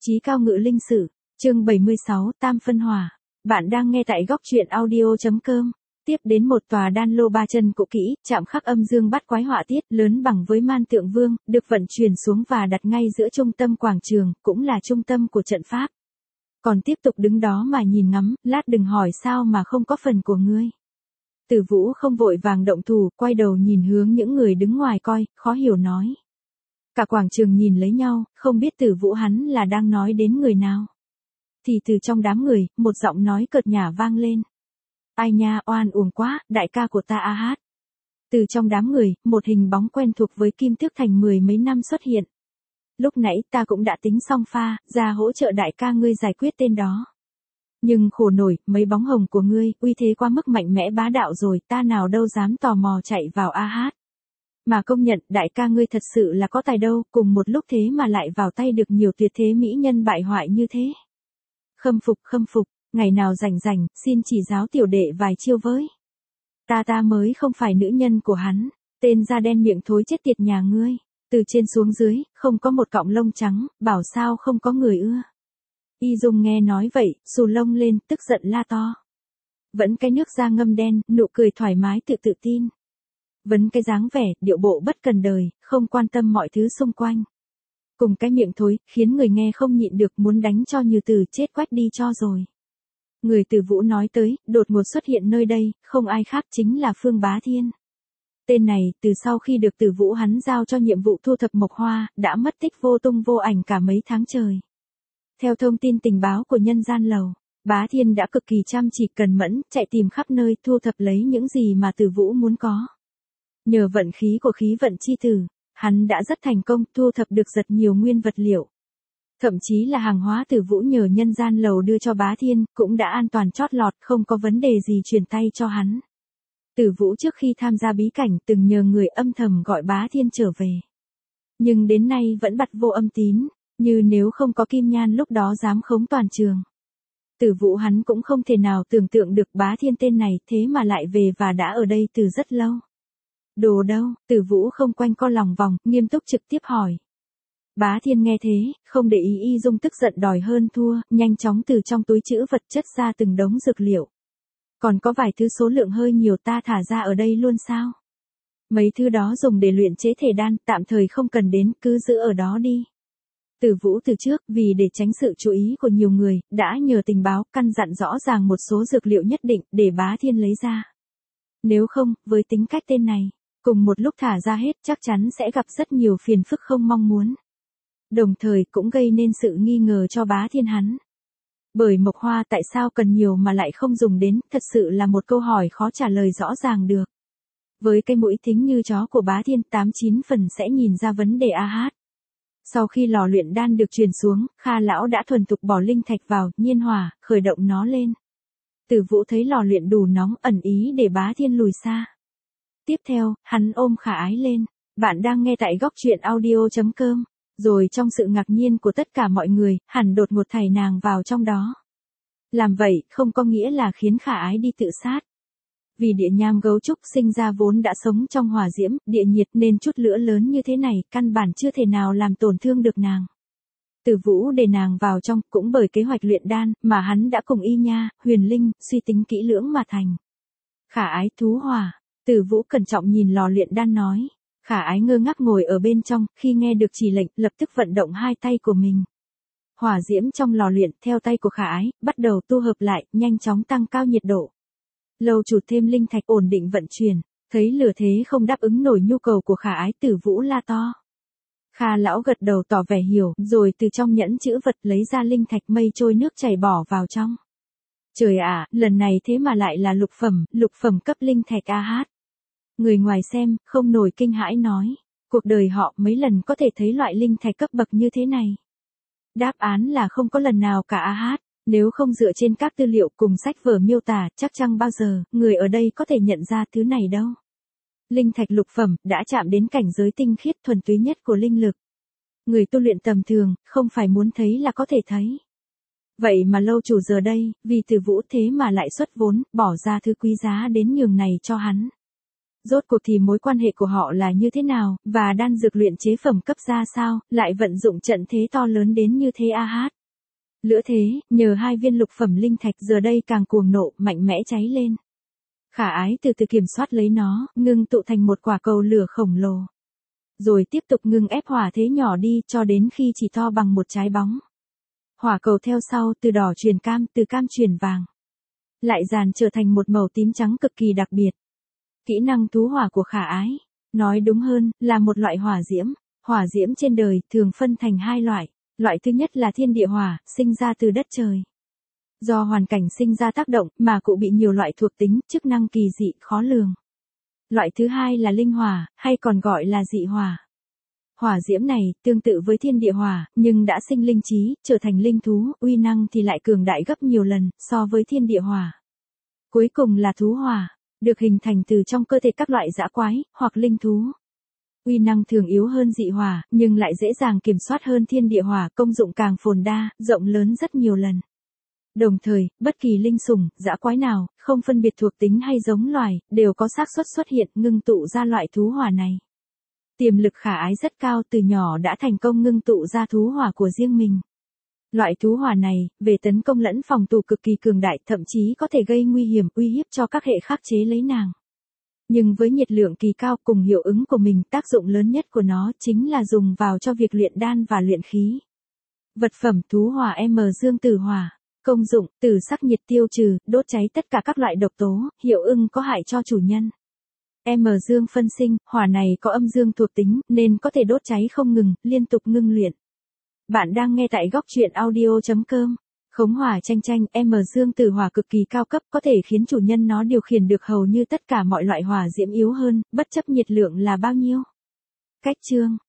Chí cao ngự linh sử, chương 76, Tam phân hỏa. Bạn đang nghe tại góc truyện audio.com. Tiếp đến một tòa đan lô ba chân cũ kỹ, chạm khắc âm dương bắt quái họa tiết, lớn bằng với man tượng vương, được vận chuyển xuống và đặt ngay giữa trung tâm quảng trường, cũng là trung tâm của trận pháp. Còn tiếp tục đứng đó mà nhìn ngắm, lát đừng hỏi sao mà không có phần của ngươi. Tử Vũ không vội vàng động thủ, quay đầu nhìn hướng những người đứng ngoài coi, khó hiểu nói. Cả quảng trường nhìn lấy nhau, không biết Tử Vũ hắn là đang nói đến người nào. Thì từ trong đám người, một giọng nói cợt nhả vang lên. Ai nha, oan uổng quá, đại ca của ta a hát. Từ trong đám người, một hình bóng quen thuộc với Kim Tước Thành mười mấy năm xuất hiện. Lúc nãy ta cũng đã tính xong pha, ra hỗ trợ đại ca ngươi giải quyết tên đó. Nhưng khổ nổi, mấy bóng hồng của ngươi, uy thế quá mức mạnh mẽ bá đạo rồi, ta nào đâu dám tò mò chạy vào a hát. Mà công nhận, đại ca ngươi thật sự là có tài đâu, cùng một lúc thế mà lại vào tay được nhiều tuyệt thế mỹ nhân bại hoại như thế. Khâm phục, ngày nào rảnh rảnh, xin chỉ giáo tiểu đệ vài chiêu với. Ta mới không phải nữ nhân của hắn, tên da đen miệng thối chết tiệt nhà ngươi, từ trên xuống dưới, không có một cọng lông trắng, bảo sao không có người ưa. Y Dung nghe nói vậy, xù lông lên, tức giận la to. Vẫn cái nước da ngâm đen, nụ cười thoải mái tự tin. Vẫn cái dáng vẻ, điệu bộ bất cần đời, không quan tâm mọi thứ xung quanh. Cùng cái miệng thối, khiến người nghe không nhịn được muốn đánh cho Như Từ chết quách đi cho rồi. Người Tử Vũ nói tới, đột ngột xuất hiện nơi đây, không ai khác chính là Phương Bá Thiên. Tên này, từ sau khi được Tử Vũ hắn giao cho nhiệm vụ thu thập mộc hoa, đã mất tích vô tung vô ảnh cả mấy tháng trời. Theo thông tin tình báo của nhân gian lầu, Bá Thiên đã cực kỳ chăm chỉ cần mẫn, chạy tìm khắp nơi thu thập lấy những gì mà Tử Vũ muốn có. Nhờ vận khí của khí vận chi tử, hắn đã rất thành công thu thập được rất nhiều nguyên vật liệu. Thậm chí là hàng hóa Tử Vũ nhờ nhân gian lầu đưa cho Bá Thiên, cũng đã an toàn chót lọt, không có vấn đề gì truyền tay cho hắn. Tử Vũ trước khi tham gia bí cảnh từng nhờ người âm thầm gọi Bá Thiên trở về. Nhưng đến nay vẫn bặt vô âm tín, như nếu không có Kim Nhan lúc đó dám khống toàn trường. Tử Vũ hắn cũng không thể nào tưởng tượng được Bá Thiên tên này thế mà lại về và đã ở đây từ rất lâu. Đồ đâu, Tử Vũ không quanh co lòng vòng, nghiêm túc trực tiếp hỏi. Bá Thiên nghe thế, không để ý Y Dung tức giận đòi hơn thua, nhanh chóng từ trong túi trữ vật chất ra từng đống dược liệu. Còn có vài thứ số lượng hơi nhiều ta thả ra ở đây luôn sao? Mấy thứ đó dùng để luyện chế thể đan, tạm thời không cần đến, cứ giữ ở đó đi. Tử Vũ từ trước, vì để tránh sự chú ý của nhiều người, đã nhờ tình báo căn dặn rõ ràng một số dược liệu nhất định để Bá Thiên lấy ra. Nếu không, với tính cách tên này, cùng một lúc thả ra hết chắc chắn sẽ gặp rất nhiều phiền phức không mong muốn. Đồng thời cũng gây nên sự nghi ngờ cho Bá Thiên hắn. Bởi mộc hoa tại sao cần nhiều mà lại không dùng đến, thật sự là một câu hỏi khó trả lời rõ ràng được. Với cái mũi thính như chó của Bá Thiên 8-9 phần sẽ nhìn ra vấn đề a hát. Sau khi lò luyện đan được truyền xuống, Kha lão đã thuần thục bỏ linh thạch vào, nhiên hỏa, khởi động nó lên. Tử Vũ thấy lò luyện đủ nóng, ẩn ý để Bá Thiên lùi xa. Tiếp theo, hắn ôm Khả Ái lên. Bạn đang nghe tại góc truyện audio.com. Rồi trong sự ngạc nhiên của tất cả mọi người, hẳn đột ngột thảy nàng vào trong đó. Làm vậy, không có nghĩa là khiến Khả Ái đi tự sát. Vì địa nham gấu trúc sinh ra vốn đã sống trong hỏa diễm, địa nhiệt nên chút lửa lớn như thế này, căn bản chưa thể nào làm tổn thương được nàng. Tử Vũ để nàng vào trong, cũng bởi kế hoạch luyện đan, mà hắn đã cùng Y Nha, Huyền Linh, suy tính kỹ lưỡng mà thành. Khả Ái thú hỏa, Tử Vũ cẩn trọng nhìn lò luyện đan nói. Khả Ái ngơ ngác ngồi ở bên trong, khi nghe được chỉ lệnh, lập tức vận động hai tay của mình. Hỏa diễm trong lò luyện, theo tay của Khả Ái, bắt đầu tu hợp lại, nhanh chóng tăng cao nhiệt độ. Lâu chụt thêm linh thạch ổn định vận chuyển, thấy lửa thế không đáp ứng nổi nhu cầu của Khả Ái, Tử Vũ la to. Kha lão gật đầu tỏ vẻ hiểu, rồi từ trong nhẫn chữ vật lấy ra linh thạch mây trôi nước chảy bỏ vào trong. Trời ạ, lần này thế mà lại là lục phẩm cấp linh thạch a hát. Người ngoài xem, không nổi kinh hãi nói, cuộc đời họ mấy lần có thể thấy loại linh thạch cấp bậc như thế này. Đáp án là không có lần nào cả a hát, nếu không dựa trên các tư liệu cùng sách vở miêu tả, chắc chắn bao giờ, người ở đây có thể nhận ra thứ này đâu. Linh thạch lục phẩm, đã chạm đến cảnh giới tinh khiết thuần túy nhất của linh lực. Người tu luyện tầm thường, không phải muốn thấy là có thể thấy. Vậy mà lâu chủ giờ đây, vì Tử Vũ thế mà lại xuất vốn, bỏ ra thứ quý giá đến nhường này cho hắn. Rốt cuộc thì mối quan hệ của họ là như thế nào, và đan dược luyện chế phẩm cấp ra sao, lại vận dụng trận thế to lớn đến như thế a hát. Lửa thế, nhờ 2 viên lục phẩm linh thạch giờ đây càng cuồng nộ, mạnh mẽ cháy lên. Khả Ái từ từ kiểm soát lấy nó, ngưng tụ thành một quả cầu lửa khổng lồ. Rồi tiếp tục ngưng ép hỏa thế nhỏ đi cho đến khi chỉ to bằng một trái bóng. Hỏa cầu theo sau từ đỏ chuyển cam, từ cam chuyển vàng. Lại dàn trở thành một màu tím trắng cực kỳ đặc biệt. Kỹ năng thú hỏa của Khả Ái, nói đúng hơn, là một loại hỏa diễm. Hỏa diễm trên đời thường phân thành 2 loại. Loại thứ nhất là thiên địa hỏa, sinh ra từ đất trời. Do hoàn cảnh sinh ra tác động mà cụ bị nhiều loại thuộc tính, chức năng kỳ dị, khó lường. Loại thứ hai là linh hỏa, hay còn gọi là dị hỏa. Hỏa diễm này tương tự với thiên địa hỏa, nhưng đã sinh linh trí, trở thành linh thú, uy năng thì lại cường đại gấp nhiều lần so với thiên địa hỏa. Cuối cùng là thú hỏa, được hình thành từ trong cơ thể các loại dã quái hoặc linh thú. Uy năng thường yếu hơn dị hỏa, nhưng lại dễ dàng kiểm soát hơn thiên địa hỏa, công dụng càng phồn đa, rộng lớn rất nhiều lần. Đồng thời, bất kỳ linh sủng, dã quái nào, không phân biệt thuộc tính hay giống loài, đều có xác suất xuất hiện ngưng tụ ra loại thú hỏa này. Tiềm lực Khả Ái rất cao, từ nhỏ đã thành công ngưng tụ ra thú hỏa của riêng mình. Loại thú hỏa này, về tấn công lẫn phòng thủ cực kỳ cường đại, thậm chí có thể gây nguy hiểm, uy hiếp cho các hệ khắc chế lấy nàng. Nhưng với nhiệt lượng kỳ cao cùng hiệu ứng của mình, tác dụng lớn nhất của nó chính là dùng vào cho việc luyện đan và luyện khí. Vật phẩm thú hỏa M Dương Tử Hỏa. Công dụng, tử sắc nhiệt tiêu trừ, đốt cháy tất cả các loại độc tố, hiệu ứng có hại cho chủ nhân. M Dương phân sinh, hỏa này có âm dương thuộc tính, nên có thể đốt cháy không ngừng, liên tục ngưng luyện. Bạn đang nghe tại góc truyện audio.com. Khống hỏa tranh tranh, M Dương Tử Hỏa cực kỳ cao cấp, có thể khiến chủ nhân nó điều khiển được hầu như tất cả mọi loại hỏa diễm yếu hơn, bất chấp nhiệt lượng là bao nhiêu. Cách chương